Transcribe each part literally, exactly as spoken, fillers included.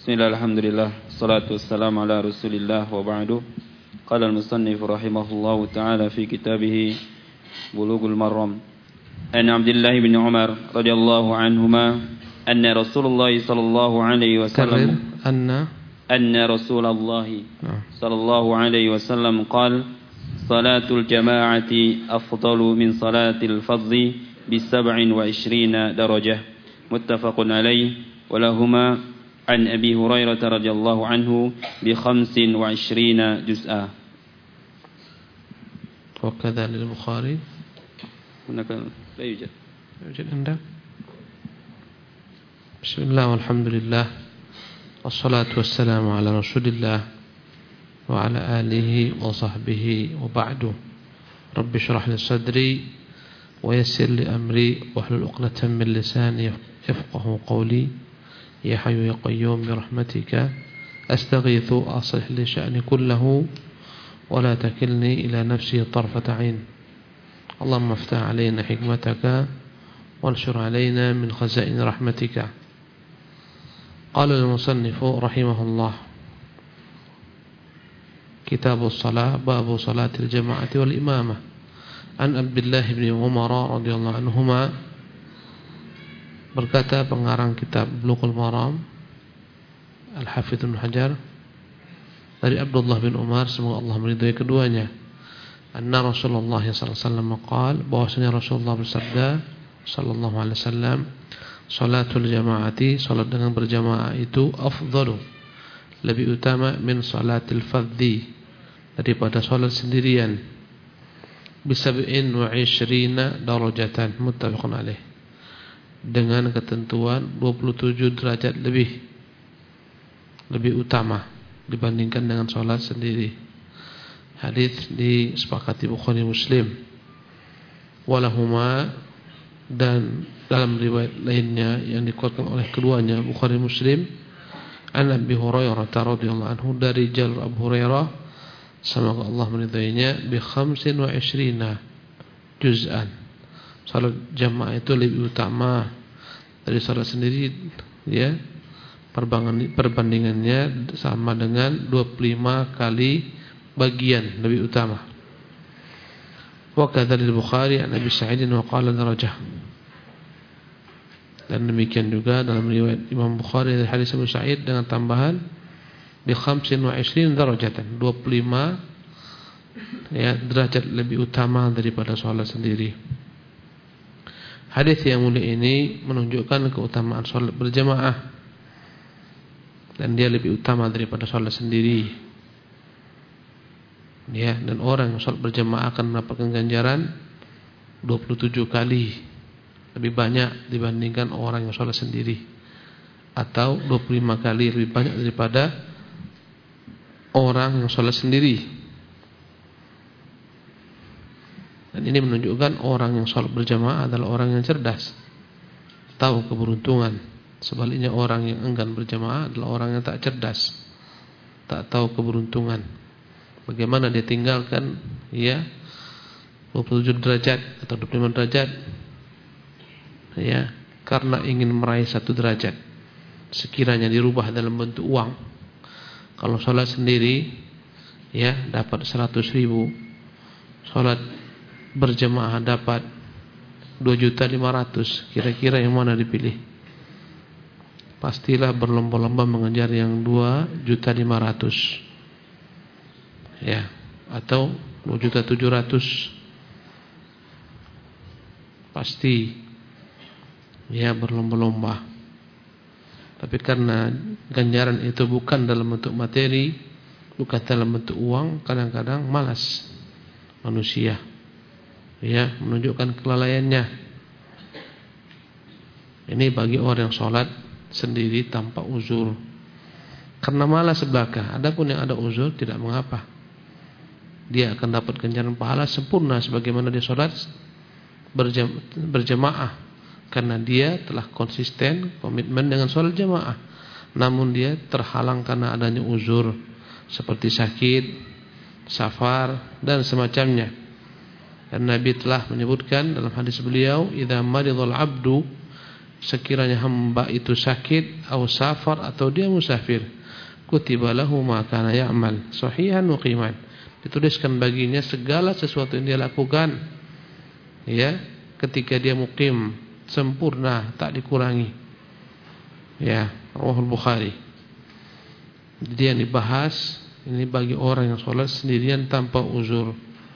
Bismillah, alhamdulillah, salatu wassalamu ala rasulillah wa ba'du. Qala al-musannif rahimahullahu ta'ala fi kitabih Bulughul Maram. An Abdullah bin Umar radhiyallahu anhuma anna Rasulullah sallallahu alaihi wasallam anna anna Rasulullah sallallahu alaihi wasallam qala salatul jama'ati afdalu min salatil fardhi bi sab'in wa ishrina darajah. Muttafaqun alaihi wa lahuma عن أبي هريرة رضي الله عنه بخمس وعشرين جزءا. وكذا للبخاري. هناك لا يوجد. يوجد عندك. بسم الله والحمد لله والصلاة والسلام على رسول الله وعلى آله وصحبه وبعد. رب اشرح لي صدري ويسر لي أمري واحلل عقدة من لساني يفقه قولي. يا حي يا قيوم برحمتك أستغيث أصلح لي شأني كله ولا تكلني إلى نفسي طرفة عين. اللهم افتح علينا حكمتك وانشر علينا من خزائن رحمتك. قال المصنف رحمه الله كتاب الصلاة باب صلاة الجماعة والإمامة. عن عبد الله بن عمر رضي الله عنهما. Berkata pengarang kitab Bulughul Maram Al-Hafidz Ibnu Hajar dari Abdullah bin Umar, semoga Allah meridhai keduanya, anna Rasulullah sallallahu alaihi wasallam qaal, bahwasanya Rasulullah bersabda sallallahu alaihi wasallam, salatul jamaati, salat dengan berjamaah itu afdalu, lebih utama, min salatil fardhi, daripada salat sendirian, bi sab'in wa ishrina darajatan, muttafaqun alaih, dengan ketentuan dua puluh tujuh derajat lebih lebih utama dibandingkan dengan sholat sendiri. Hadis disepakati Bukhari Muslim. Walahuma, dan dalam riwayat lainnya yang dikuatkan oleh keduanya Bukhari Muslim, an Abi Hurairah radhiyallahu anhu, dari jalur Abu Hurairah semoga Allah meridainya, bi khamsin wa ishrina juz'an, salat jamaah itu lebih utama dari salat sendiri, ya. Perbandingannya sama dengan dua puluh lima kali bagian lebih utama. Wa kadzal Bukhari an Abi Sa'id wa qala darajah. Dan demikian juga dalam riwayat Imam Bukhari dari hadis Abu Sa'id dengan tambahan bi khamsin wa ishrina darajatan, dua puluh lima ya derajat lebih utama daripada salat sendiri. Hadis yang mulia ini menunjukkan keutamaan salat berjamaah, dan dia lebih utama daripada salat sendiri. Ya, dan orang yang salat berjamaah akan mendapatkan ganjaran dua puluh tujuh kali lebih banyak dibandingkan orang yang salat sendiri, atau dua puluh lima kali lebih banyak daripada orang yang salat sendiri. Dan ini menunjukkan orang yang sholat berjamaah adalah orang yang cerdas, tahu keberuntungan. Sebaliknya orang yang enggan berjamaah adalah orang yang tak cerdas, tak tahu keberuntungan. Bagaimana dia tinggalkan ya dua puluh tujuh derajat atau dua puluh lima derajat ya karena ingin meraih satu derajat, sekiranya dirubah dalam bentuk uang. Kalau sholat sendiri ya dapat seratus ribu, sholat berjamaah dapat dua juta lima ratus, kira-kira yang mana dipilih? Pastilah berlomba-lomba mengejar yang dua juta lima ratus ya, atau dua juta tujuh ratus, pasti ya berlomba-lomba. Tapi karena ganjaran itu bukan dalam bentuk materi, bukan dalam bentuk uang, kadang-kadang malas manusia, ya, menunjukkan kelalaiannya. Ini bagi orang yang sholat sendiri tanpa uzur, karena malas belaka. Adapun yang ada uzur tidak mengapa, dia akan dapat ganjaran pahala sempurna sebagaimana dia sholat berjam, berjamaah, karena dia telah konsisten komitmen dengan sholat jamaah. Namun dia terhalang karena adanya uzur seperti sakit, safar dan semacamnya. Dan Nabi telah menyebutkan dalam hadis beliau, idza maridul abdu, sekiranya hamba itu sakit atau safar atau dia musafir, kutiba lahu ma kana ya'mal sahihan muqiman, dituliskan baginya segala sesuatu yang dia lakukan ya ketika dia muqim, sempurna, tak dikurangi. Ya, Rawahul Bukhari. Jadi yang dibahas ini bagi orang yang sholat sendirian tanpa uzur.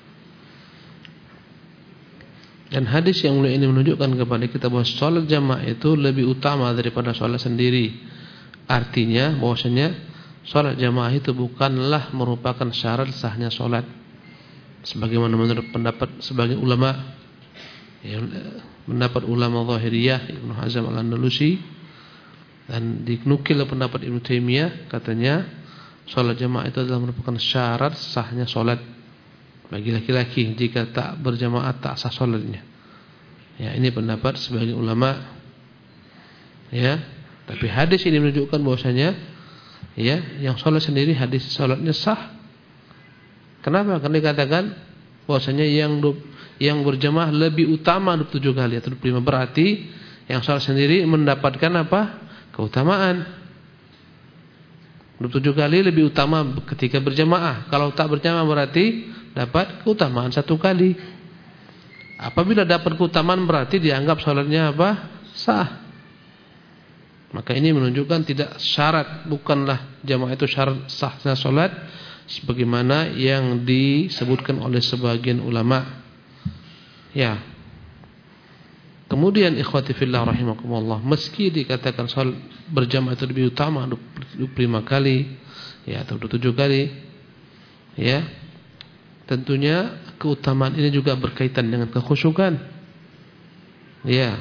Dan hadis yang mulia ini menunjukkan kepada kita bahwa sholat jamaah itu lebih utama daripada sholat sendiri. Artinya bahwasanya sholat jamaah itu bukanlah merupakan syarat sahnya sholat, sebagaimana menurut pendapat sebagian ulama, ya, pendapat ulama Zahiriyah Ibnu Hazm Al-Andalusi, dan dinukil pendapat Ibnu Taimiyah, katanya sholat jamaah itu adalah merupakan syarat sahnya sholat bagi laki-laki. Jika tak berjamaah tak sah sholatnya. Ya, ini pendapat sebagian ulama. Ya, tapi hadis ini menunjukkan bahwasanya ya, yang sholat sendiri hadis sholatnya sah. Kenapa? Karena dikatakan bahwasanya yang yang berjamaah lebih utama dua puluh tujuh kali atau dua puluh lima, berarti yang sholat sendiri mendapatkan apa? Keutamaan. dua puluh tujuh kali lebih utama ketika berjamaah. Kalau tak berjamaah berarti dapat keutamaan satu kali. Apabila dapat keutamaan berarti dianggap sholatnya apa? Sah. Maka ini menunjukkan tidak syarat, bukanlah jamaah itu syarat sahnya sholat sebagaimana yang disebutkan oleh sebagian ulama. Ya. Kemudian ikhwati fillah rahimakumullah, meski dikatakan sholat berjamaah itu lebih utama dua puluh lima kali ya atau dua puluh tujuh kali, ya, tentunya keutamaan ini juga berkaitan dengan kekhusyukan. Ya.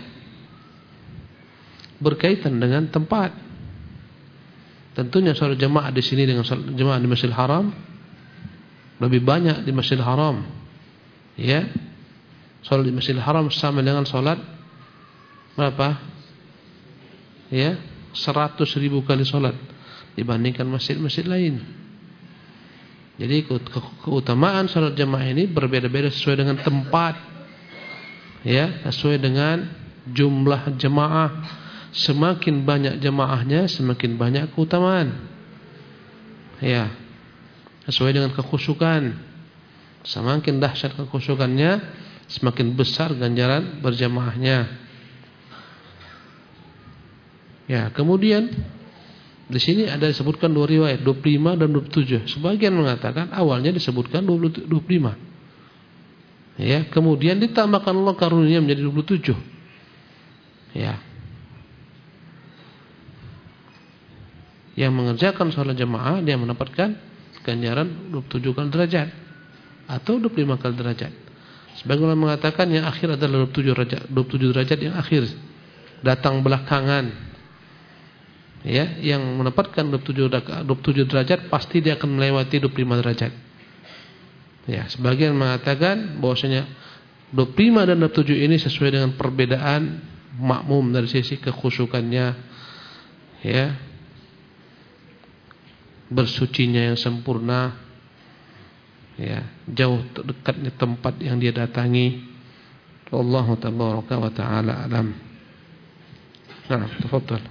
Berkaitan dengan tempat. Tentunya sholat jamaah di sini dengan sholat jamaah di Masjidil Haram lebih banyak di Masjidil Haram. Ya. Sholat di Masjidil Haram sama dengan sholat berapa? Ya, seratus ribu kali sholat dibandingkan masjid-masjid lain. Jadi ke ke keutamaan sholat jamaah ini berbeda-beda sesuai dengan tempat. Ya, sesuai dengan jumlah jamaah. Semakin banyak jamaahnya, semakin banyak keutamaan. Ya, sesuai dengan kekhusyukan. Semakin dahsyat kekhusyukannya, semakin besar ganjaran berjamaahnya. Ya, kemudian di sini ada disebutkan dua riwayat, dua puluh lima dan dua puluh tujuh. Sebagian mengatakan awalnya disebutkan dua puluh, dua puluh lima. Ya, kemudian ditambahkan Allah karunia menjadi dua puluh tujuh. Ya. Yang mengerjakan sholat jamaah dia mendapatkan ganjaran dua puluh tujuh kali derajat atau dua puluh lima kali derajat. Sebagian orang mengatakan yang akhir adalah dua puluh tujuh derajat, dua puluh tujuh derajat yang akhir datang belakangan. Ya, yang mendapatkan dua puluh tujuh derajat pasti dia akan melewati dua puluh lima derajat. Ya, sebagian mengatakan bahwasanya dua puluh lima dan dua puluh tujuh ini sesuai dengan perbedaan makmum dari sisi kekhusyukannya. Ya. Bersucinya yang sempurna. Ya, jauh dekatnya tempat yang dia datangi. Wallahu tabaraka wa taala alam. Nah, tafadhal.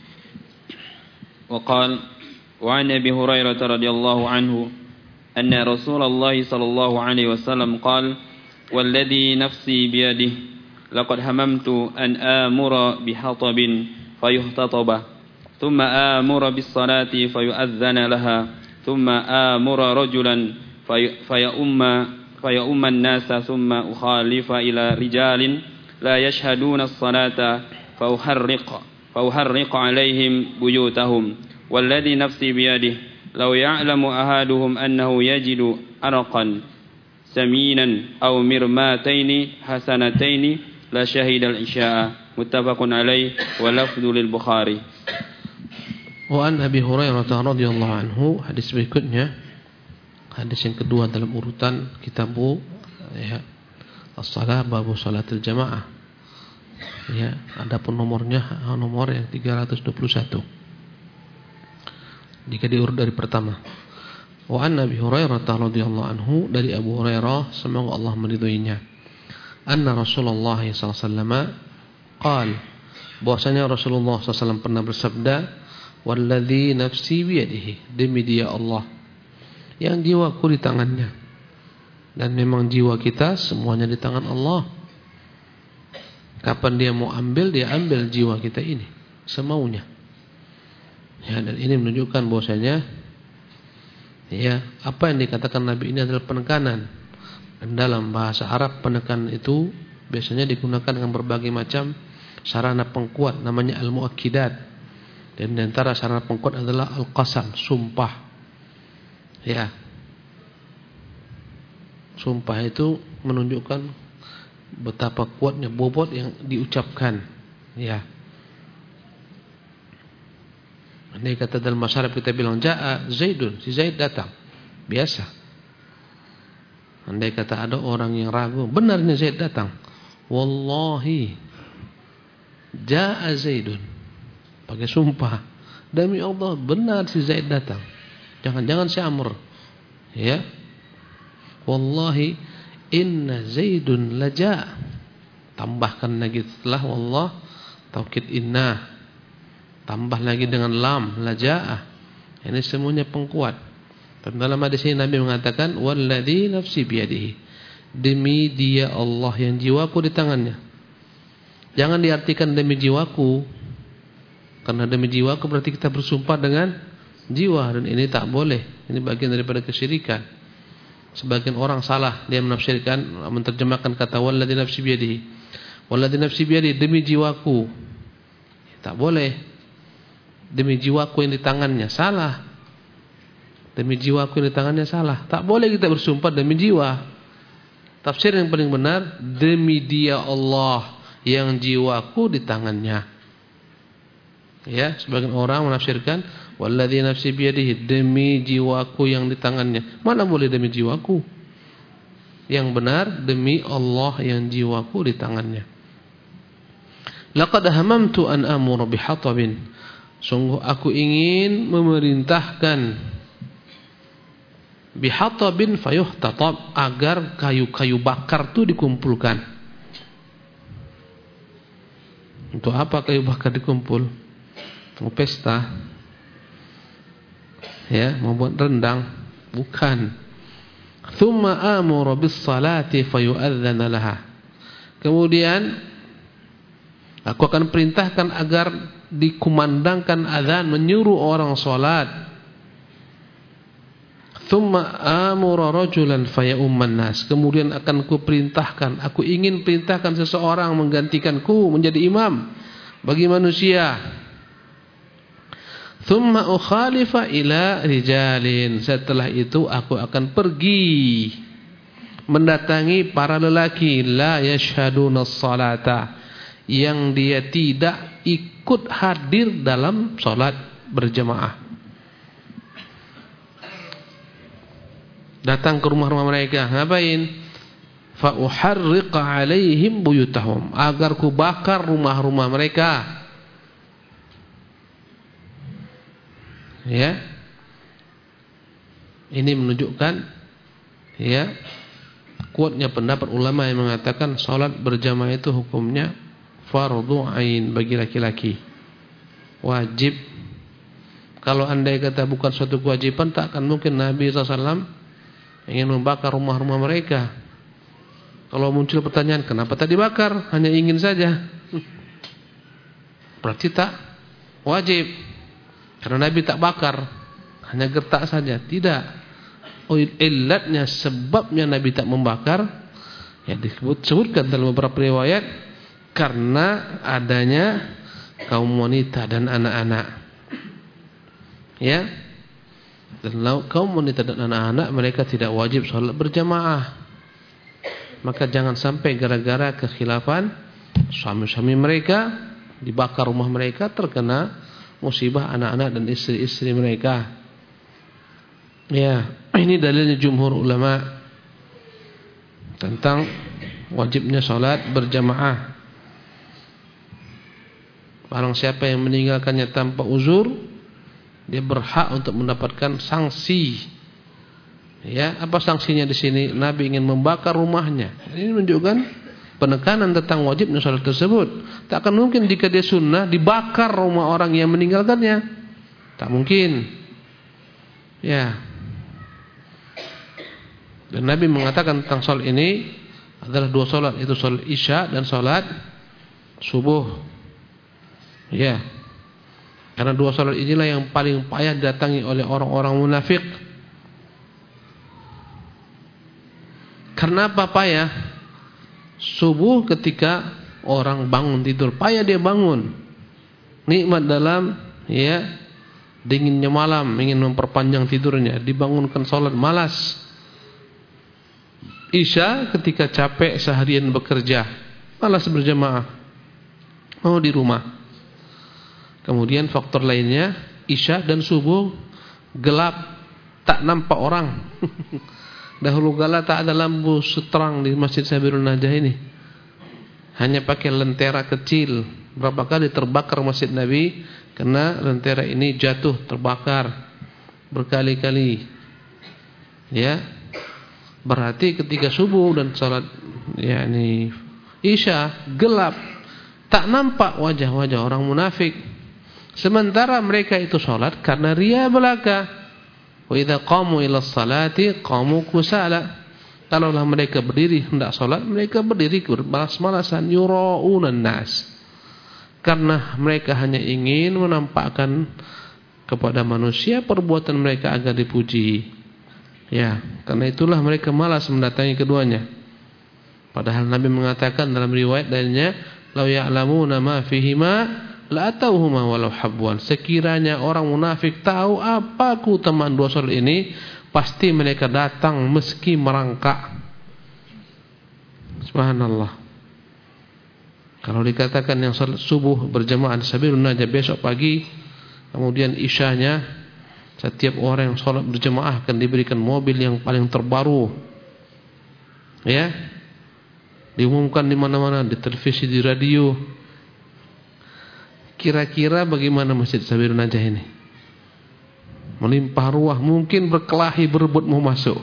وقال وعن أبي هريرة رضي الله عنه أن رسول الله صلى الله عليه وسلم قال والذي نفسي بيده لقد هممت أن آمر بحطب فيهتطب ثم آمر بالصلاة فيؤذن لها ثم آمر رجلا فيؤم فيؤم الناس ثم أخالف إلى رجال لا يشهدون الصلاة فأحرق فأحرق عليهم بيوتهم والذي نفسي بيده لو يعلم أحدهم أنه يجد أرقا سمينا أو مرماتين حسنتين لشهد العشاء متفق عليه واللفظ للبخاري. Wa an Abi Hurairah radhiyallahu anhu, hadis berikutnya, hadis yang kedua dalam urutan kitabu ya, as-salah babu salatil jamaah. Ya, adapun nomornya nomor yang tiga ratus dua puluh satu. Jika diurut dari pertama. Wa an Abi Hurairah radhiyallahu anhu, dari Abu Hurairah semoga Allah meridhoinya. Anna Rasulullah sallallahu alaihi wasallam qala, bahwasanya Rasulullah shallallahu alaihi wasallam pernah bersabda, "Walladzi nafsi biyadihi," demi Dia Allah yang jiwaku di tangannya. Dan memang jiwa kita semuanya di tangan Allah. Kapan Dia mau ambil, Dia ambil jiwa kita ini semaunya. Ya, dan ini menunjukkan bahwasanya ya, apa yang dikatakan Nabi ini adalah penekanan. Dan dalam bahasa Arab penekanan itu biasanya digunakan dengan berbagai macam sarana pengkuat, namanya al-muakkidat. Dan di antara sarana pengkuat adalah al-qasam, sumpah. Ya. Sumpah itu menunjukkan betapa kuatnya bobot yang diucapkan. Ya. Andai kata dalam masyarakat kita bilang Ja'a Zaidun, si Zaid datang, biasa. Andai kata ada orang yang ragu, benarnya Zaid datang, wallahi Ja'a Zaidun, pakai sumpah, demi Allah benar si Zaid datang. Jangan-jangan si Amr, ya, wallahi inna Zaidun laja. Tambahkan lagi setelah wallah taukid inna, tambah lagi dengan lam laja'ah. Ini semuanya pengkuat. Dan dalam hadis ini Nabi mengatakan walladzi nafsi biyadihi, demi Dia Allah yang jiwaku di tangannya. Jangan diartikan demi jiwaku, karena demi jiwaku berarti kita bersumpah dengan jiwa, dan ini tak boleh. Ini bagian daripada kesyirikan. Sebagian orang salah, dia menafsirkan, menerjemahkan kata walladzi nafsi biyadihi, walladzi nafsi biyadihi, demi jiwaku. Tak boleh. Demi jiwaku yang di tangannya, salah. Demi jiwaku yang di tangannya, salah. Tak boleh kita bersumpah demi jiwa. Tafsir yang paling benar, demi Dia Allah yang jiwaku di tangannya. Ya, sebagian orang menafsirkan walladzi nafsi biyadihi, demi jiwaku yang di tangannya. Mana boleh demi jiwaku? Yang benar demi Allah yang jiwaku di tangannya. Laqad hamamtu an amura bihatabin, sungguh aku ingin memerintahkan bihatabin fayuhtatab, agar kayu-kayu bakar itu dikumpulkan. Untuk apa kayu bakar dikumpul? Mau pesta, ya, mau buat rendang? Bukan. Thumma amuru bis salati fayu'adzana laha, kemudian aku akan perintahkan agar dikumandangkan azan, menyuruh orang salat. Thumma amura rajulan fayumman nas, kemudian akan ku perintahkan, aku ingin perintahkan seseorang menggantikanku menjadi imam bagi manusia. Thumma ukhalifa ila rijalin, setelah itu aku akan pergi mendatangi para lelaki la yashhaduna salata, yang dia tidak ikut hadir dalam salat berjamaah. Datang ke rumah-rumah mereka, ngapain? Fa uharriqa alaihim buyutahum, agar ku bakar rumah-rumah mereka. Ya. Ini menunjukkan, ya, kuatnya pendapat ulama yang mengatakan salat berjamaah itu hukumnya fardhu ain bagi laki-laki, wajib. Kalau andai kata bukan suatu kewajiban, tak akan mungkin Nabi shallallahu alaihi wasallam ingin membakar rumah-rumah mereka. Kalau muncul pertanyaan, kenapa tak dibakar? Hanya ingin saja, berarti tak wajib. Karena Nabi tak bakar, hanya gertak saja. Tidak. Oh, illatnya, sebabnya Nabi tak membakar, ya disebutkan dalam beberapa riwayat, karena adanya kaum wanita dan anak-anak. Ya. Dan kaum wanita dan anak-anak mereka tidak wajib salat berjamaah. Maka jangan sampai gara-gara kekhilafan suami-suami mereka dibakar rumah mereka, terkena musibah anak-anak dan istri-istri mereka. Ya, ini dalilnya jumhur ulama tentang wajibnya salat berjamaah. Barang siapa yang meninggalkannya tanpa uzur, dia berhak untuk mendapatkan sanksi. Ya, apa sanksinya di sini? Nabi ingin membakar rumahnya. Ini menunjukkan penekanan tentang wajibnya salat tersebut. Tak akan mungkin jika dia sunnah dibakar rumah orang yang meninggalkannya. Tak mungkin. Ya. Dan Nabi mengatakan tentang salat ini adalah dua salat, itu salat Isya dan salat subuh. Ya. Karena dua salat inilah yang paling payah didatangi oleh orang-orang munafik. Karena apa payah? Subuh ketika orang bangun tidur, payah dia bangun. Nikmat dalam ya dinginnya malam, ingin memperpanjang tidurnya, dibangunkan salat malas. Isya ketika capek seharian bekerja, malas berjamaah, mau di rumah. Kemudian faktor lainnya, Isya dan subuh gelap, tak nampak orang. Dahulu kala tak ada lampu seterang di Masjid Sabirun Najah ini, hanya pakai lentera kecil. Berapa kali terbakar Masjid Nabi karena lentera ini jatuh terbakar berkali-kali. Ya, berarti ketika subuh dan salat yakni Isya gelap, tak nampak wajah-wajah orang munafik. Sementara mereka itu salat karena riya belaka. Wa idza qamu ila sholati qamu kusala. Kalaulah mereka berdiri hendak salat, mereka berdiri bermalas-malasan, yuraunan nas. Karena mereka hanya ingin menampakkan kepada manusia perbuatan mereka agar dipuji. Ya, karena itulah mereka malas mendatangi keduanya. Padahal Nabi mengatakan dalam riwayat darinya, "Lau ya'lamuna ma fihima la atauhuma walau habwan." Sekiranya orang munafik tahu apa keutamaan dua salat ini, pasti mereka datang meski merangkak. Subhanallah. Kalau dikatakan yang salat subuh berjamaah di Sabirun Najah besok pagi, kemudian isyanya setiap orang yang salat berjamaah akan diberikan mobil yang paling terbaru. Ya. Diumumkan di mana-mana, di televisi, di radio. Kira-kira bagaimana Masjid Sabirun Najah ini? Melimpah ruah, mungkin berkelahi berebut mau masuk.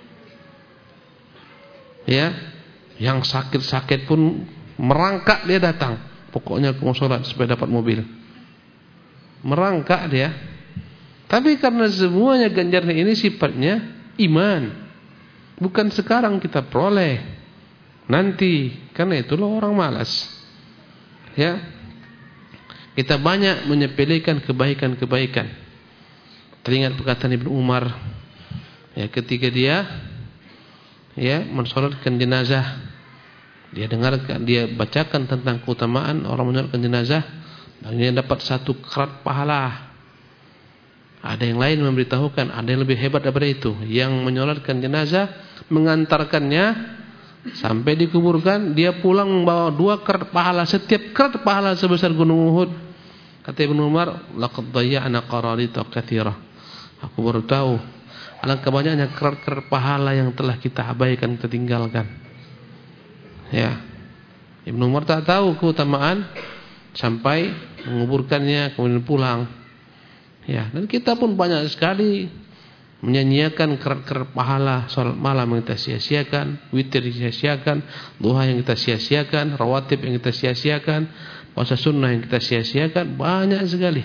Ya, yang sakit-sakit pun merangkak dia datang. Pokoknya aku mau sholat supaya dapat mobil. Merangkak dia. Tapi karena semuanya ganjaran ini sifatnya iman. Bukan sekarang kita peroleh. Nanti, karena itulah orang malas. Ya. Kita banyak menyepelekan kebaikan-kebaikan. Teringat perkataan Ibnu Umar, ya, ketika dia ya mensolatkan jenazah, dia dengarkan, dia bacakan tentang keutamaan orang mensolatkan jenazah, dan dia dapat satu kerat pahala. Ada yang lain memberitahukan, ada yang lebih hebat daripada itu, yang mensolatkan jenazah, mengantarkannya sampai dikuburkan, dia pulang membawa dua kerat pahala, setiap kerat pahala sebesar gunung Uhud. Kata Ibnu Umar, laqad dhayya'na qaranita katsirah. Aku baru tahu alangkah banyaknya kerat-kerat pahala yang telah kita abaikan, kita tinggalkan. Ya. Ibnu Umar tak tahu keutamaan sampai menguburkannya kemudian pulang. Ya, dan kita pun banyak sekali menyanyiakan kerat-kerat pahala, salat malam yang kita sia-siakan, witir yang kita sia-siakan, duha yang kita sia-siakan, rawatib yang kita sia-siakan, puasa sunnah yang kita sia-siakan, banyak sekali.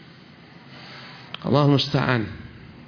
Allah musta'an.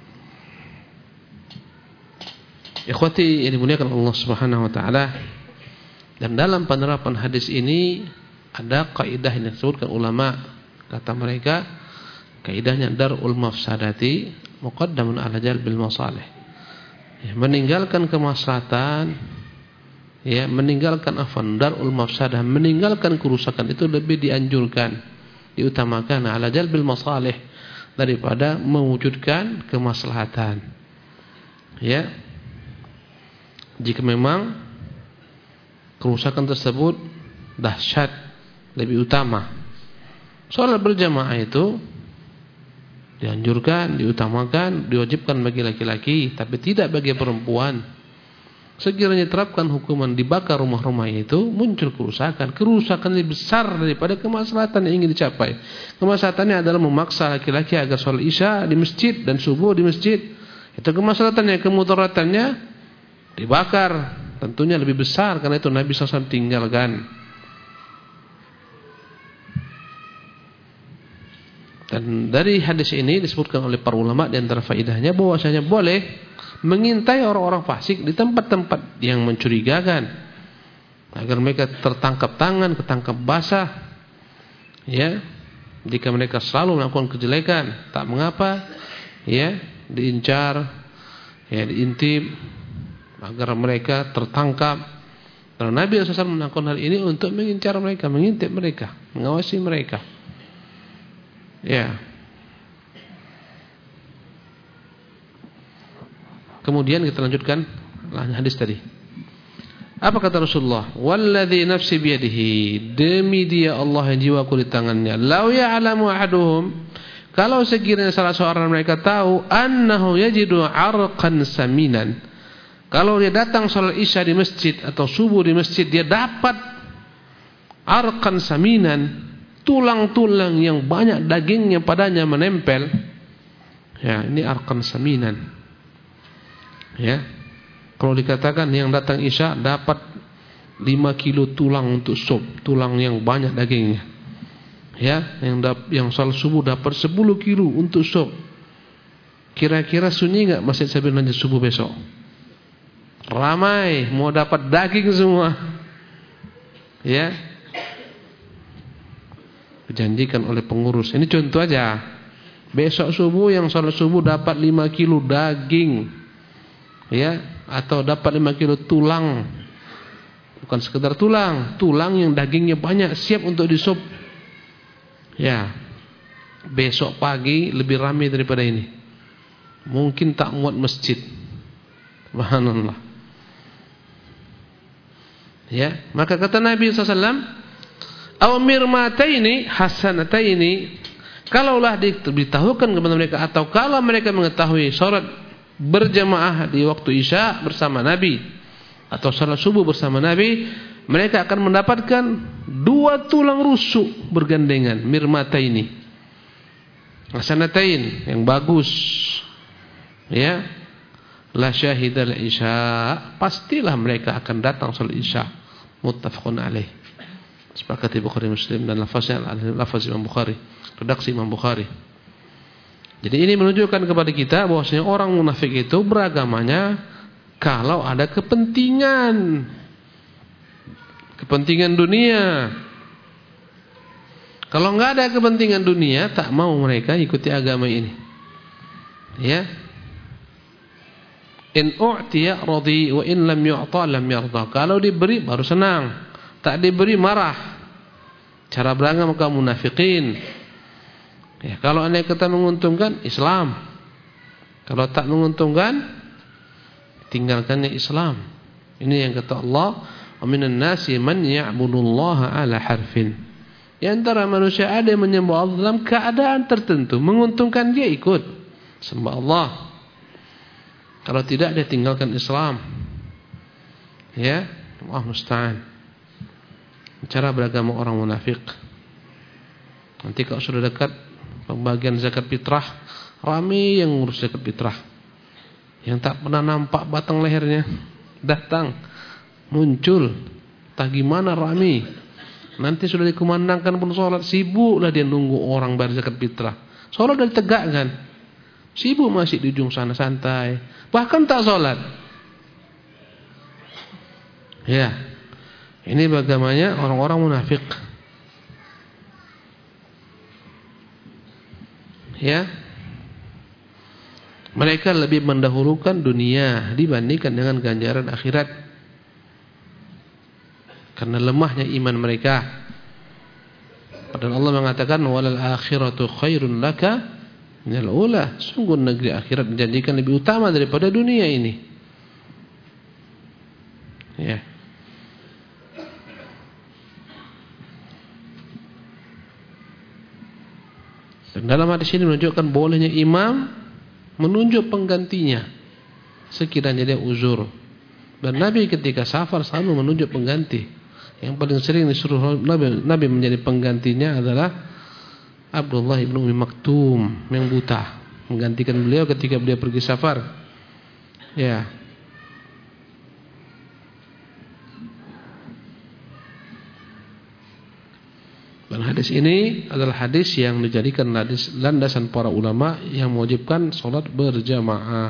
Ikhwati yang dimuliakan Allah Subhanahu wa taala, dan dalam penerapan hadis ini ada kaidah yang disebutkan ulama. Kata mereka, kaidahnya darul mafsadati muqaddamun ala jalbil masalih. Ya, meninggalkan kemaslahatan, ya, meninggalkan afan darul mafsadah, meninggalkan kerusakan itu lebih dianjurkan, diutamakan ala jalbil masalih daripada mewujudkan kemaslahatan. Ya. Jika memang kerusakan tersebut dahsyat, lebih utama. Salat berjamaah itu dianjurkan, diutamakan, diwajibkan bagi laki-laki, tapi tidak bagi perempuan. Sekiranya terapkan hukuman dibakar rumah-rumah itu, muncul kerusakan. Kerusakan lebih besar daripada kemaslahatan yang ingin dicapai. Kemaslahatannya adalah memaksa laki-laki agar sholat isya di masjid dan subuh di masjid. Itu kemaslahatannya. Kemudaratannya dibakar. tentunya lebih besar, karena itu Nabi shallallahu alaihi wasallam tinggalkan. Dan dari hadis ini disebutkan oleh para ulama di antara faedahnya bahwasanya boleh mengintai orang-orang fasik di tempat-tempat yang mencurigakan agar mereka tertangkap tangan, ketangkap basah. Ya, jika mereka selalu melakukan kejelekan, tak mengapa, ya, diincar, ya, diintip agar mereka tertangkap. Karena Nabi shallallahu alaihi wasallam melakukan hal ini untuk mengincar mereka, mengintip mereka, mengawasi mereka. Ya. Kemudian kita lanjutkan hadis tadi. Apa kata Rasulullah? Walladzi nafsi biyadihi, demi dia Allah yang jiwaku di tangannya. Lau ya'lamu ahaduhum, kalau sekiranya salah seorang mereka tahu, annahu yajidu arqan saminan, kalau dia datang salat isya di masjid atau subuh di masjid, dia dapat arqan saminan, tulang-tulang yang banyak dagingnya padanya menempel. Ya, ini arqan saminan. Ya. Kalau dikatakan yang datang isya dapat lima kilo tulang untuk sup, tulang yang banyak dagingnya. Ya, yang dap, yang salat subuh dapat sepuluh kilo untuk sup. Kira-kira sunyi enggak masjid Sabil Najah subuh besok? Ramai, mau dapat daging semua. Ya. Dijanjikan oleh pengurus. Ini contoh aja. Besok subuh yang salat subuh dapat lima kilo daging. Ya, atau dapat lima kilo tulang. Bukan sekedar tulang, tulang yang dagingnya banyak, siap untuk disup. Ya. Besok pagi lebih ramai daripada ini. Mungkin tak muat masjid. Subhanallah. Ya, maka kata Nabi sallallahu alaihi wasallam, "Aw mirmataini hasanataini," kalaulah diberitahukan kepada mereka atau kalau mereka mengetahui salat berjamaah di waktu isya bersama Nabi atau salat subuh bersama Nabi, mereka akan mendapatkan dua tulang rusuk bergandengan, mirmataini hasanatain, yang bagus. Ya, la syahidal isya, pastilah mereka akan datang salat isya. Muttafaqun alaih. Sepakati Bukhari Muslim dan lafaznya lafaz Imam Bukhari, redaksi Imam Bukhari. Jadi ini menunjukkan kepada kita bahwasanya orang munafik itu beragamanya kalau ada kepentingan, kepentingan dunia. Kalau enggak ada kepentingan dunia, tak mau mereka ikuti agama ini. Ya. In u'tiya radhi wa in lam yu'ta lam yarda. Kalau diberi baru senang, tak diberi marah. Cara beragama kaum munafikin. Ya, kalau anda kata menguntungkan, Islam. Kalau tak menguntungkan, tinggalkannya Islam. Ini yang kata Allah, "Wa minan nasi man ya'budullaha 'ala harfin." Di antara manusia ada yang menyembah Allah dalam keadaan tertentu, menguntungkan dia ikut sembah Allah. Kalau tidak dia tinggalkan Islam. Ya, Allah musta'an. Cara beragama orang munafik. Nanti kalau sudah dekat pembagian zakat fitrah, ramai yang ngurus zakat fitrah. Yang tak pernah nampak batang lehernya datang, muncul, tak gimana ramai. Nanti sudah dikumandangkan pun sholat, sibuklah dia nunggu orang bayar zakat fitrah. Sholat sudah ditegakkan, sibuk masih di ujung sana santai, bahkan tak sholat. Ya, ini bagaimana orang-orang munafik. Ya, mereka lebih mendahulukan dunia dibandingkan dengan ganjaran akhirat karena lemahnya iman mereka. Padahal Allah mengatakan walal akhiratu khairun laka minal ula, sungguh negeri akhirat menjadikan lebih utama daripada dunia ini. Ya. Dan dalam hadis ini menunjukkan bolehnya imam menunjuk penggantinya sekiranya dia uzur. Dan Nabi ketika safar selalu menunjuk pengganti. Yang paling sering disuruh Nabi, Nabi menjadi penggantinya adalah Abdullah ibn Umi Maktum yang buta, menggantikan beliau ketika beliau pergi safar. Ya. Hadis ini adalah hadis yang dijadikan hadis landasan para ulama yang mewajibkan salat berjamaah.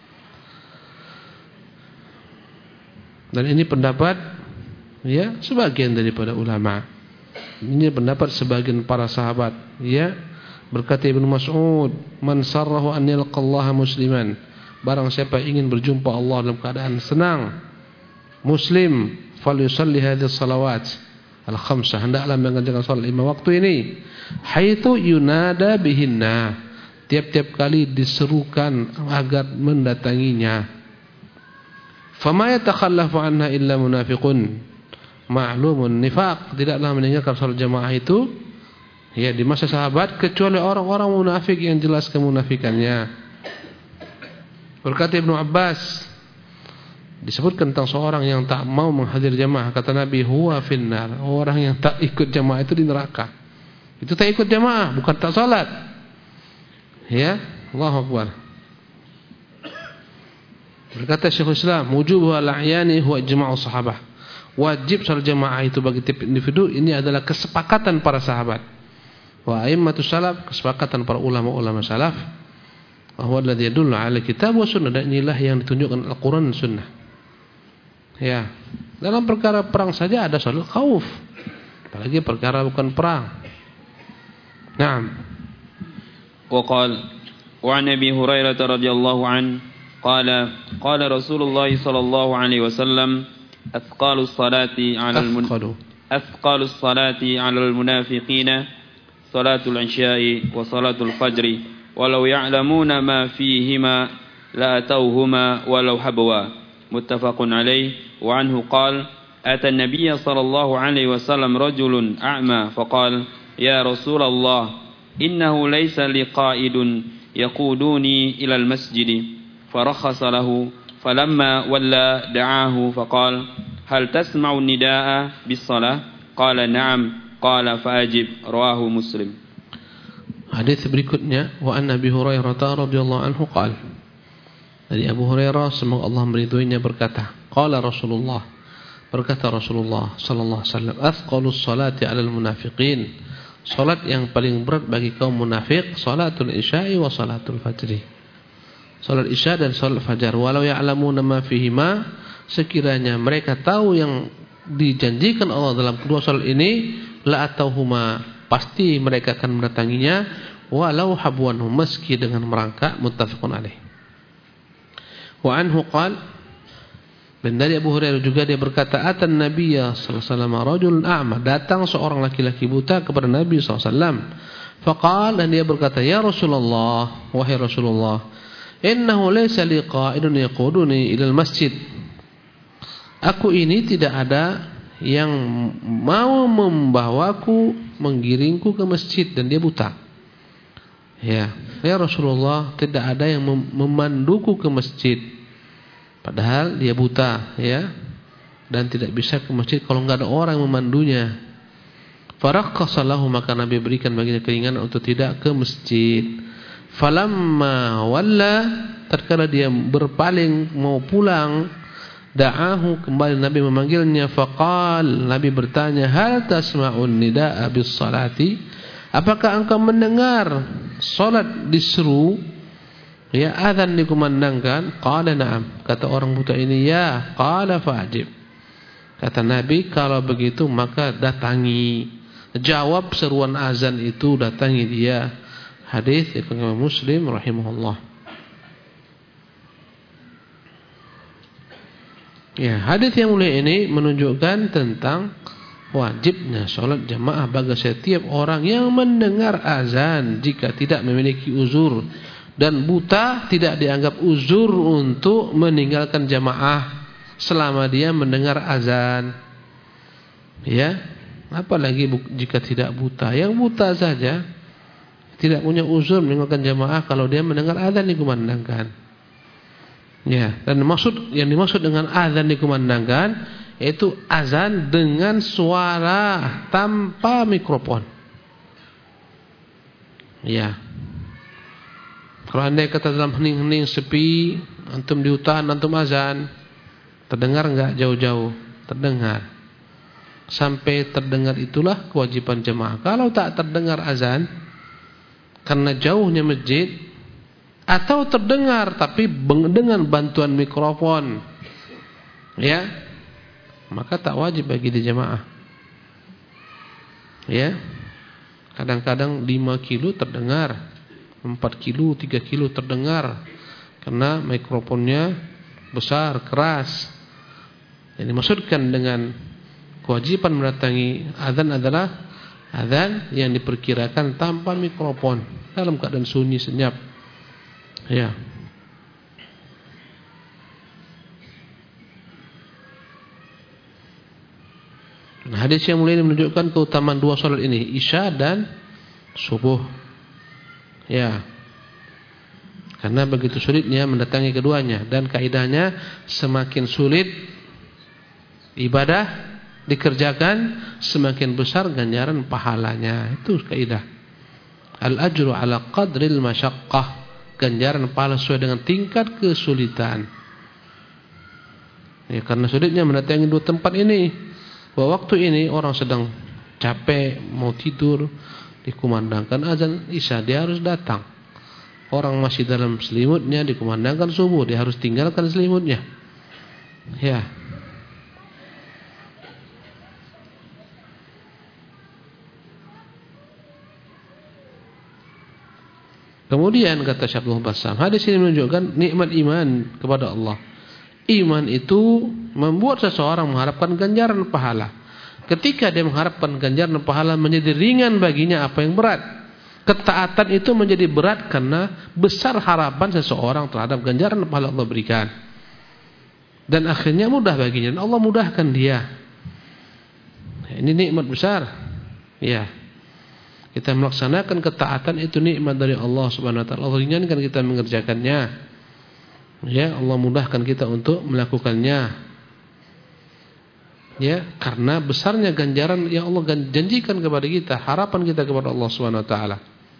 Dan ini pendapat ya sebagian daripada ulama. Ini pendapat sebagian para sahabat, ya. Berkata Ibnu Mas'ud, "Man sarrahu an yalqallaha musliman." Barang siapa ingin berjumpa Allah dalam keadaan senang, muslim, falyusalli hadhihi salawat al-khamsah. Hendaklah mengerjakan salat lima waktu ini. Haitsu yunada bihinna. Tiap-tiap kali diserukan agar mendatanginya. Fama yatakhallafu anha illa munafiqun. Ma'lumun nifaq. Tidaklah meninggalkan salat jamaah itu ya di masa sahabat kecuali orang-orang munafik yang jelas kemunafikannya. Berkata Ibnu Abbas, disebutkan tentang seorang yang tak mau menghadiri jamaah, kata Nabi, huwa finnar, orang yang tak ikut jamaah itu di neraka. Itu tak ikut jamaah, bukan tak salat. Ya, Allahu Akbar. Berkata Syekhul Islam, wujubu al-a'yani huwa ijma'u sahabah. Wajib salat jamaah itu bagi tiap individu ini adalah kesepakatan para sahabat. Wa a'immatus salaf, kesepakatan para ulama-ulama salaf. Bahwa alladhi yadullu ala kitab wa sunnah, dan inilah yang ditunjukkan Al-Quran dan Sunnah. Ya, dalam perkara perang saja ada salat khauf, apalagi perkara bukan perang. Naam. Wa qala wa an Abi Hurairah radhiyallahu an qala qala Rasulullah sallallahu alaihi wasallam athqalus salati 'ala al-munafiqin athqalus salati 'ala al-munafiqina salatul isya'i wa salatul fajri walau ya'lamuna ma fihima la atauhuma walau habwa. Muttafaqun alaih. Wa anhu qala ata an-nabiy sallallahu alaihi wasallam rajulun a'ma faqala ya Rasulullah innahu laysa liqa'idun yaquduni ila al-masjid farakhasa lahu falamma walla da'ahu faqala hal tasma'u an-nida'a bis-salah qala na'am qala fa'ajib. Rawahu Muslim. Hadis berikutnya, wa an Abi Hurairah radhiyallahu anhu qala, dari Abu Hurairah semoga Allah meridhoinya berkata, qala Rasulullah, berkata Rasulullah sallallahu alaihi wasallam, athqalus salati 'alal munafiqin, salat yang paling berat bagi kaum munafik salatul isya'i wa salatul fajri, salat isya dan salat fajar. Walau ya'lamuna ma fihima, sekiranya mereka tahu yang dijanjikan Allah dalam kedua salat ini, la atauhuma, pasti mereka akan mendatanginya, walau habwan, meski dengan merangkak. Muttafaqun alaih. Wa anhu qala, dan dari Abu Hurairah juga dia berkata, atan nabiyya sallallahu alaihi wasallam rajulun a'ma, datang seorang laki-laki buta kepada Nabi sallallahu alaihi wasallam. Faqala, dan dia berkata, ya Rasulullah, wahai Rasulullah, innahu laysa li qa'idun yaquduni ilal masjid, aku ini tidak ada yang mau membawaku, menggiringku ke masjid, dan dia buta. Ya, ya Rasulullah, tidak ada yang memanduku ke masjid, padahal dia buta, ya, dan tidak bisa ke masjid kalau enggak ada orang yang memandunya. Farakhasa lahu, maka Nabi berikan baginya keringanan untuk tidak ke masjid. Falamma walla, tatkala dia berpaling mau pulang, da'ahu, kembali Nabi memanggilnya. Faqal, Nabi bertanya, hal tasma'un nida'a bis salati, apakah engkau mendengar salat diseru, ya, azan dikumandangkan? Qala na'am, kata orang buta ini, ya. Qala fa'ajib, kata Nabi, kalau begitu maka datangi, jawab seruan azan itu, datangi dia. Hadis Imam Muslim rahimahullah. Ya, hadis yang mulia ini menunjukkan tentang wajibnya salat jamaah bagi setiap orang yang mendengar azan jika tidak memiliki uzur, dan buta tidak dianggap uzur untuk meninggalkan jamaah selama dia mendengar azan. Ya, apalagi jika tidak buta. Yang buta saja tidak punya uzur meninggalkan jamaah kalau dia mendengar azan dikumandangkan. Ya, dan maksud yang dimaksud dengan azan dikumandangkan yaitu azan dengan suara tanpa mikrofon. Ya. Kalau andai kata dalam hening-hening sepi, antum di hutan, antum azan, terdengar enggak jauh-jauh? Terdengar. sampai terdengar itulah kewajiban jemaah. Kalau tak terdengar azan karena jauhnya masjid, atau terdengar tapi dengan bantuan mikrofon, ya, maka tak wajib bagi di jemaah. Ya, kadang-kadang lima kilo terdengar, empat kilo, tiga kilo terdengar, karena mikrofonnya besar, keras. Yang dimaksudkan dengan kewajiban mendatangi azan adalah azan yang diperkirakan tanpa mikrofon, dalam keadaan sunyi senyap. Ya. Nah, hadis yang mulia ini menunjukkan keutamaan dua salat ini, Isya dan subuh. Ya. Karena begitu sulitnya mendatangi keduanya, dan kaidahnya semakin sulit ibadah dikerjakan, semakin besar ganjaran pahalanya. Itu kaidah. Al-ajru ala qadril masyaqqah. Ganjaran pahala sesuai dengan tingkat kesulitan. Ya, karena sulitnya mendatangi dua tempat ini. Bahwa waktu ini orang sedang capek, mau tidur, dikumandangkan azan Isya, dia harus datang. Orang masih dalam selimutnya, dikumandangkan subuh, dia harus tinggalkan selimutnya. Ya. Kemudian kata Syekh Abdul Bassam, hadis ini menunjukkan nikmat iman kepada Allah. Iman itu membuat seseorang mengharapkan ganjaran pahala. Ketika dia mengharapkan ganjaran pahala, menjadi ringan baginya apa yang berat. Ketaatan itu menjadi berat karena besar harapan seseorang terhadap ganjaran pahala Allah berikan. Dan akhirnya mudah baginya, dan Allah mudahkan dia. Ini nikmat besar. Ya. Kita melaksanakan ketaatan itu nikmat dari Allah Subhanahu wa taala. Allah ringankan kita mengerjakannya. Ya, Allah mudahkan kita untuk melakukannya. Ya, karena besarnya ganjaran yang Allah janjikan kepada kita, harapan kita kepada Allah Subhanahu wa taala.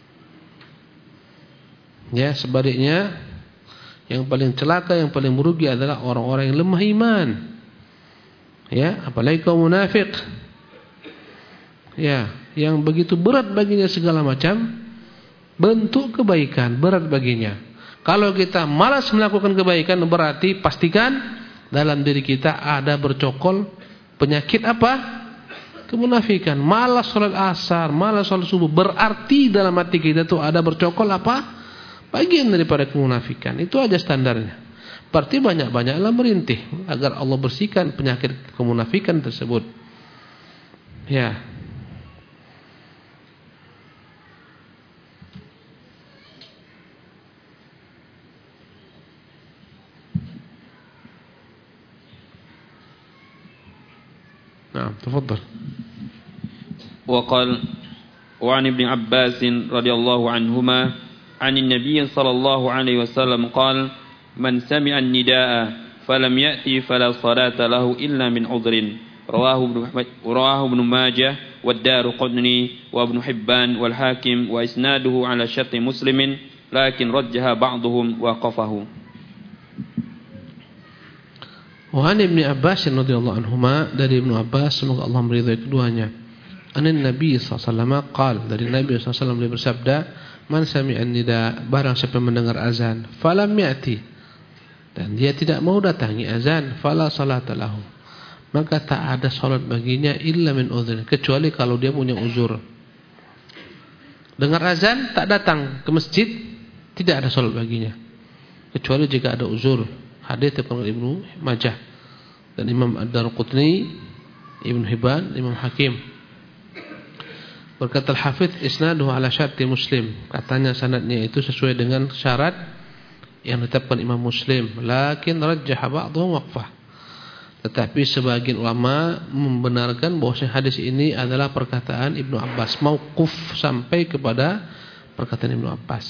Ya, sebaliknya yang paling celaka, yang paling merugi adalah orang-orang yang lemah iman. Ya, apalagi kaum munafik. Ya, yang begitu berat baginya segala macam bentuk kebaikan, berat baginya. Kalau kita malas melakukan kebaikan, berarti pastikan dalam diri kita ada bercokol penyakit apa? Kemunafikan. Malas salat asar, malas salat subuh, berarti dalam hati kita itu ada bercokol apa? Bagian daripada kemunafikan. Itu aja standarnya. Berarti banyak-banyaklah merintih agar Allah bersihkan penyakit kemunafikan tersebut. Ya. نعم تفضل. وقال وعن ابن عباس رضي الله عنهما عن النبي صلى الله عليه وسلم قال من سمع النداء فلم يأتي فلا صلاة له إلا من عذر رواه رواه ابن ماجه والدارقطني وابن حبان والحاكم وإسناده على شرط مسلم لكن رجح بعضهم وقفه. Wa Ibnu Abbas radhiyallahu anhuma, dari Ibnu Abbas semoga Allah meridhai keduanya. Anan Nabi sallallahu alaihi wasallam qaal, dari Nabi sallallahu alaihi wasallam beliau bersabda, man sami'an nida, barang siapa mendengar azan, falam ya'ti, dan dia tidak mau datangi azan, fala salata lahu, maka tak ada salat baginya illa min udzur, kecuali kalau dia punya uzur. Dengar azan tak datang ke masjid, tidak ada salat baginya, kecuali jika ada uzur. Hadis riwayat Ibnu Majah dan Imam Ad-Darqutni, Ibnu Hibban, Imam Hakim. Berkata Al-Hafidz, isnaduhu ala syarti Muslim, katanya sanadnya itu sesuai dengan syarat yang ditetapkan Imam Muslim. Lakin rajjaha ba'dhum waqfah, tetapi sebagian ulama membenarkan bahwa hadis ini adalah perkataan Ibnu Abbas, mauquf sampai kepada perkataan Ibnu Abbas,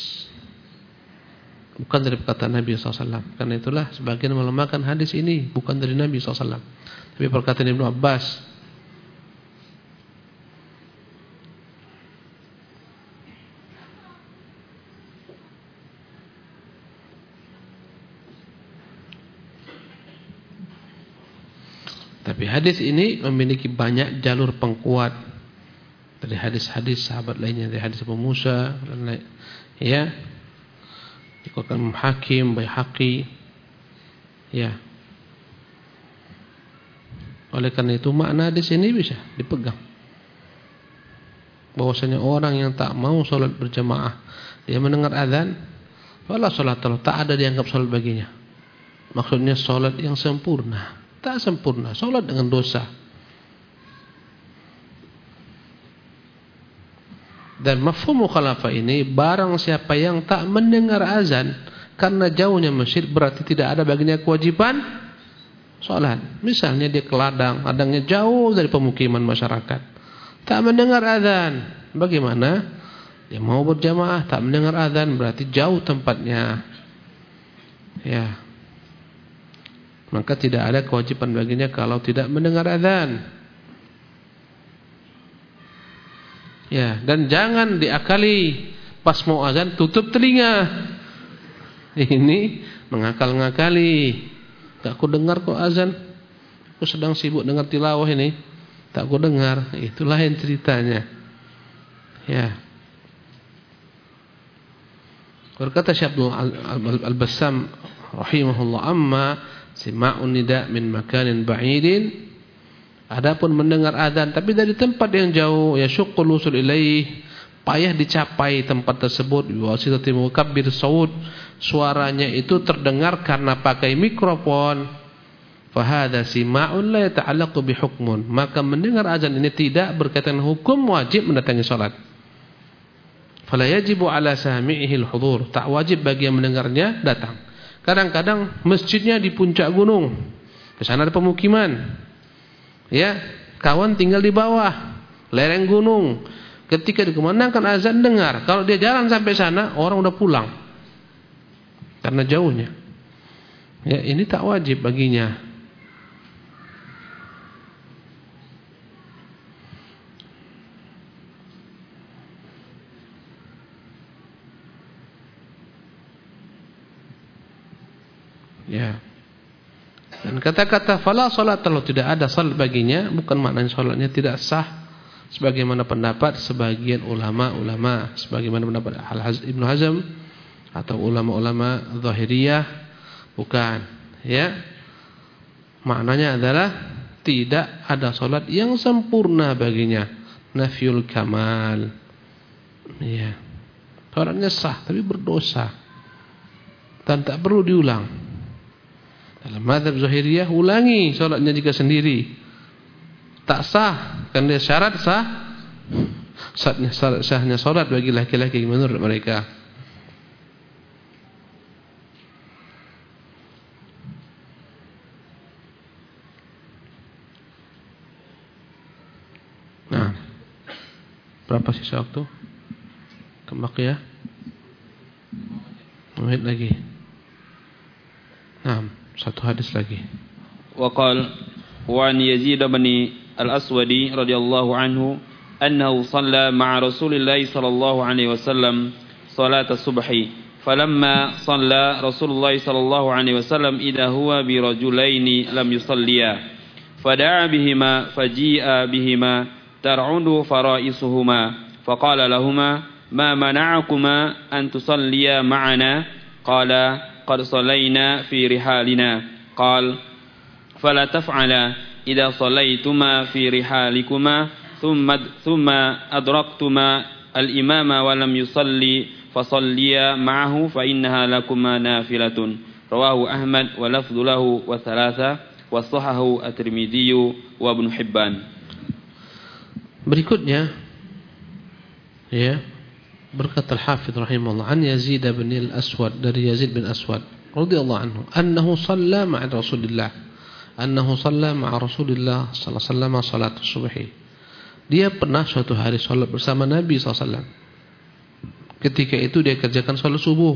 bukan dari perkataan Nabi sallallahu alaihi wasallam. Karena itulah sebagian melemahkan hadis ini bukan dari Nabi sallallahu alaihi wasallam, tapi perkataan Ibnu Abbas. Tapi hadis ini memiliki banyak jalur pengkuat dari hadis-hadis sahabat lainnya, dari hadis Abu Musa dan lain, ya, dikatakan Hakim, Baihaqi, ya. Oleh karena itu makna hadis ini bisa dipegang. Bahwasanya orang yang tak mau sholat berjamaah, dia mendengar azan, wala sholat Allah, tak ada dianggap sholat baginya. Maksudnya sholat yang sempurna. Tak sempurna, sholat dengan dosa. Dan mafhum mukhalafah ini, barang siapa yang tak mendengar azan karena jauhnya masjid, berarti tidak ada baginya kewajiban sholat. Misalnya dia ke ladang, ladangnya jauh dari pemukiman masyarakat, tak mendengar azan, bagaimana? Dia mau berjamaah, tak mendengar azan, berarti jauh tempatnya, ya. Maka tidak ada kewajiban baginya kalau tidak mendengar azan. Ya, dan jangan diakali pas mau azan tutup telinga. Ini mengakal-ngakali. Tak ku dengar kok azan. Aku sedang sibuk dengar tilawah ini. Tak ku dengar. Itulah yang ceritanya. Ya. Berkata Syekh Abdul Al-Bassam rahimahullah, amma sima'un nida min makanin ba'idin, adapun mendengar azan tapi dari tempat yang jauh, ya syuqqul usul ilaih, payah dicapai tempat tersebut, biwasitati mukabbir saud, suaranya itu terdengar karena pakai mikrofon, fahadha sima'un la yata'allaqu bihukmun, maka mendengar azan ini tidak berkaitan hukum wajib mendatangi salat. Fala yajibu ala sami'ihi al-hudur, tak wajib bagi yang mendengarnya datang. Kadang-kadang masjidnya di puncak gunung, ke sana ada pemukiman, ya, kawan tinggal di bawah lereng gunung. Ketika dikumandangkan azan dengar, kalau dia jalan sampai sana orang udah pulang karena jauhnya. Ya, ini tak wajib baginya. Ya. Dan kata-kata fala salat, kalau tidak ada salat baginya, bukan maknanya salatnya tidak sah sebagaimana pendapat sebagian ulama-ulama, sebagaimana pendapat Ibnu Hazm atau ulama-ulama Zahiriyah, bukan, ya. Maknanya adalah tidak ada salat yang sempurna baginya, nafyul kamal. Ya. Salatnya sah tapi berdosa dan tak perlu diulang. Dalam mazhab Zahiriyah, ulangi sholatnya jika sendiri tak sah, karena syarat sah sahnya, sahnya sholat bagi laki-laki menurut mereka. Nah, berapa sisa waktu? Kembali ya, menit lagi. Nah, satu hadis lagi. Waqal wa an Yazid bin al-Aswadi radhiyallahu anhu annahu shalla ma'a Rasulillah sallallahu alaihi wasallam salat as-subhi, falamma shalla Rasulullah sallallahu alaihi wasallam idha huwa bi rajulaini lam yusalliya, fada'a bihima faji'a bihima tar'udu fara'isuhuma, faqala lahumā ma mana'akuma an tusalliya ma'ana, qala qad sallaina fi rihalina, qal fala taf'ala idza sallaituma fi rihalikuma thumma thumma adraktuma al-imama wa lam yusalli fasalliya ma'ahu fa innaha lakuma nafilatun. Rawahu Ahmad wa lafdhu lahu wa thalatha wa sahahu at-Tirmidzi wa Ibnu Hibban. Berikutnya, ya, berkata Al-Hafidz rahimahullah, an Yazid bin al-Aswad, dari Yazid bin Aswad radhiyallahu anhu, annahu shalla ma'a Rasulillah, annahu shalla ma'a Rasulillah sallallahu alaihi wasallam salat subhi. Dia pernah suatu hari salat bersama Nabi sallallahu alaihi wasallam. Ketika itu dia kerjakan salat subuh.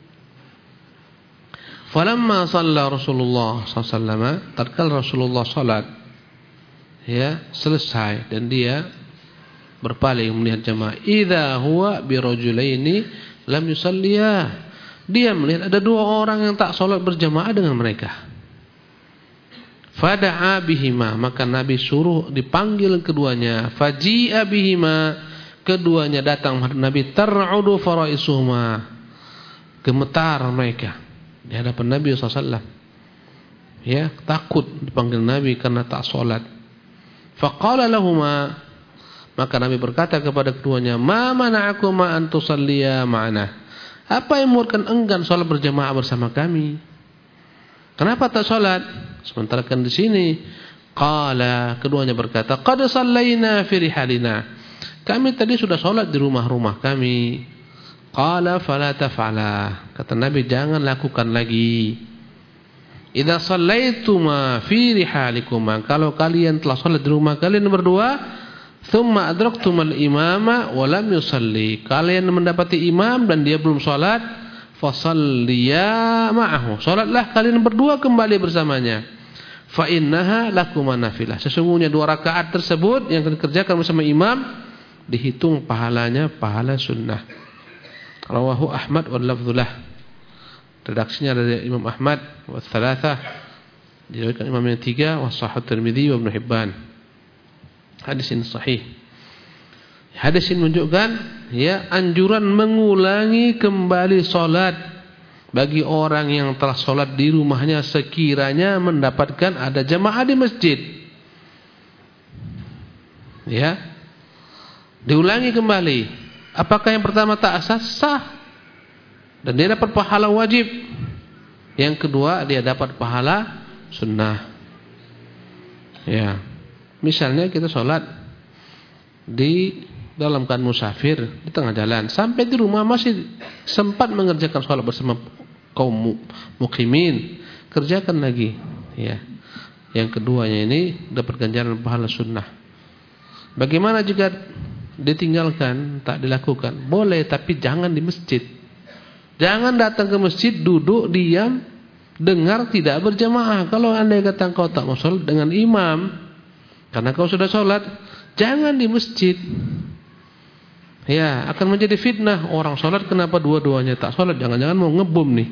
Falamma shalla Rasulullah sallallahu alaihi wasallam, tatkala Rasulullah salat, ya, selesai dan dia berpaling melihat jamaah, idza huwa bi rajulaini lam yusalliya, dia melihat ada dua orang yang tak salat berjamaah dengan mereka. Fada'a bihima, maka Nabi suruh dipanggil keduanya. Faji'a bihima, keduanya datang Nabi. Tar'udu faraisuhuma, gemetar mereka di hadapan Nabi sallallahu alaihi wasallam. Ya, takut dipanggil Nabi karena tak salat. Faqala lahuma, maka Nabi berkata kepada keduanya, ma mana'akuma an tusalliya ma'ana, apa yang membuatkan enggan salat berjamaah bersama kami? Kenapa tak salat? Sementara kan di sini, qala, keduanya berkata, qad sallaina fi rihalina, kami tadi sudah salat di rumah-rumah kami. Qala fala taf'ala, kata Nabi, jangan lakukan lagi. Idza sallaituma fi rihalikuma, kalau kalian telah salat di rumah kalian berdua, thumma adraktumal imama wa lam yusalli, kalian mendapati imam dan dia belum salat, fasalliya ma'ahu, salatlah kalian berdua kembali bersamanya. Fa innaha lakuma nafilah, sesungguhnya dua rakaat tersebut yang dikerjakan bersama imam dihitung pahalanya pahala sunnah. Rawahu Ahmad wal lafdzulah, redaksinya dari Imam Ahmad wa tsalatsa, diriwayatkan Imam yang tiga, wa sahih Tirmidzi wa Ibnu Hibban. Hadis ini sahih. Hadis ini menunjukkan ya anjuran mengulangi kembali salat bagi orang yang telah salat di rumahnya sekiranya mendapatkan ada jamaah di masjid. Ya. Diulangi kembali. Apakah yang pertama tak sah? Sah. Dan dia dapat pahala wajib. Yang kedua, dia dapat pahala sunnah. Ya. Misalnya kita salat di dalam keadaan musafir di tengah jalan, sampai di rumah masih sempat mengerjakan salat bersama kaum muqimin, kerjakan lagi. Ya. Yang keduanya ini dapat ganjaran pahala sunnah. Bagaimana jika ditinggalkan, tak dilakukan? Boleh, tapi jangan di masjid. Jangan datang ke masjid, duduk, diam, dengar, tidak berjamaah. Kalau anda kata kau tak mau salat dengan imam, karena kau sudah salat, jangan di masjid. Ya, akan menjadi fitnah. Orang salat kenapa dua-duanya tak salat? Jangan-jangan mau ngebom nih.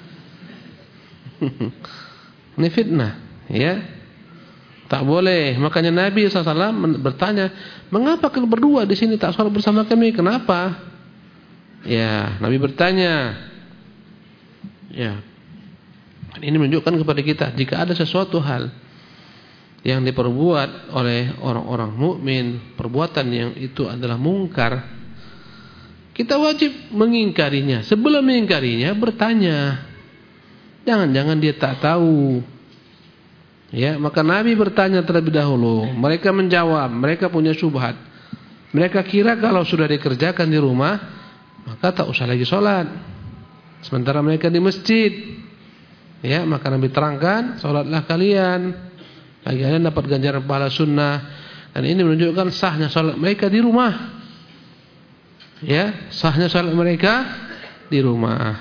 Ini fitnah, ya. Tak boleh. Makanya Nabi sallallahu alaihi wasallam bertanya, mengapa kalian berdua di sini tak salat bersama kami? Kenapa? Ya, Nabi bertanya. Ya. Ini menunjukkan kepada kita, jika ada sesuatu hal yang diperbuat oleh orang-orang mukmin, perbuatan yang itu adalah mungkar, kita wajib mengingkarinya. Sebelum mengingkarinya, bertanya. Jangan-jangan dia tak tahu. Ya, maka Nabi bertanya terlebih dahulu. Mereka menjawab, mereka punya syubhat. Mereka kira kalau sudah dikerjakan di rumah, maka tak usah lagi sholat. Sementara mereka di masjid. Ya, maka Nabi terangkan, sholatlah kalian. Bagi kalian dapat ganjaran pahala sunnah. Dan ini menunjukkan sahnya sholat mereka di rumah. Ya, sahnya sholat mereka di rumah.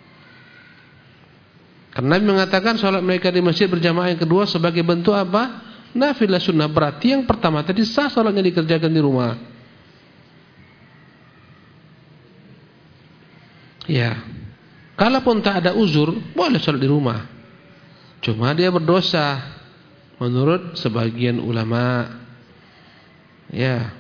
Karena Nabi mengatakan sholat mereka di masjid berjamaah yang kedua sebagai bentuk apa? Nafilah sunnah. Berarti yang pertama tadi sah sholatnya dikerjakan di rumah. Ya. Kalaupun tak ada uzur, boleh sholat di rumah. Cuma dia berdosa menurut sebagian ulama. Ya.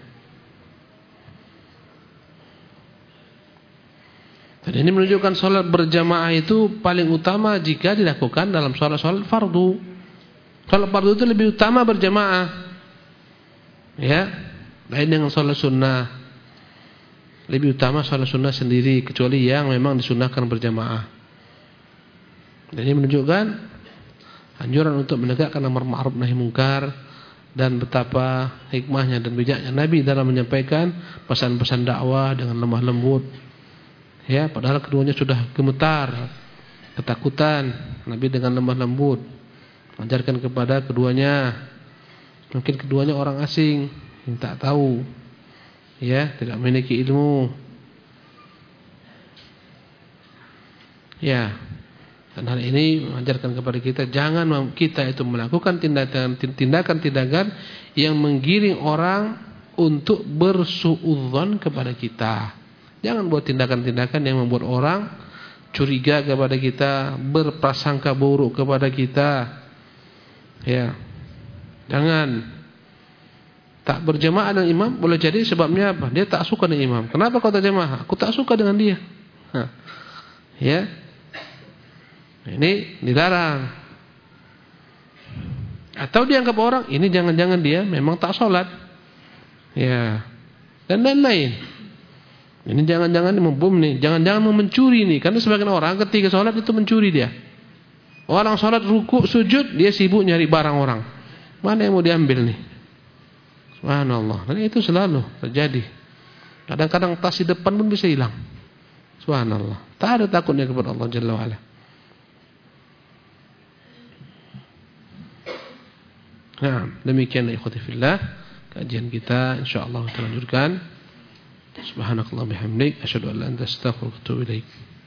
Dan ini menunjukkan sholat berjamaah itu paling utama jika dilakukan dalam sholat-sholat fardu. Sholat fardu itu lebih utama berjamaah. Ya, lain dengan sholat sunnah. Lebih utama sholat sunnah sendiri, kecuali yang memang disunnahkan berjamaah. Dan ini menunjukkan anjuran untuk menegakkan amar ma'ruf nahi munkar, dan betapa hikmahnya dan bijaknya Nabi dalam menyampaikan pesan-pesan dakwah dengan lemah lembut. Ya, padahal keduanya sudah gemetar, ketakutan. Nabi dengan lemah lembut mengajarkan kepada keduanya. Mungkin keduanya orang asing yang tak tahu, ya, tidak memiliki ilmu. Ya, dan hal ini mengajarkan kepada kita, jangan kita itu melakukan tindakan-tindakan yang menggiring orang untuk bersuudzon kepada kita. Jangan buat tindakan-tindakan yang membuat orang curiga kepada kita, berprasangka buruk kepada kita. Ya. Jangan tak berjamaah dengan imam. Boleh jadi sebabnya apa? Dia tak suka dengan imam. Kenapa kau tak jamaah? Aku tak suka dengan dia. Nah, ya. Ini dilarang. Atau dianggap orang ini jangan-jangan dia memang tak sholat. Ya. Dan lain-lain. Ini jangan-jangan membom nih, jangan-jangan mau mencuri nih. Karena sebagian orang ketika sholat itu mencuri dia. Orang sholat rukuk sujud, dia sibuk nyari barang orang. Mana yang mau diambil nih? Subhanallah. Dan itu selalu terjadi. Kadang-kadang tas di depan pun bisa hilang. Subhanallah. Tak ada takutnya kepada Allah Jalla wa'ala. Nah, demikian ikhwati fillah kajian kita, insyaallah kita lanjutkan. Subhanakallah bihamdik, asyhadu an la ilaha illa anta, astaghfiruka wa atubu ilaik.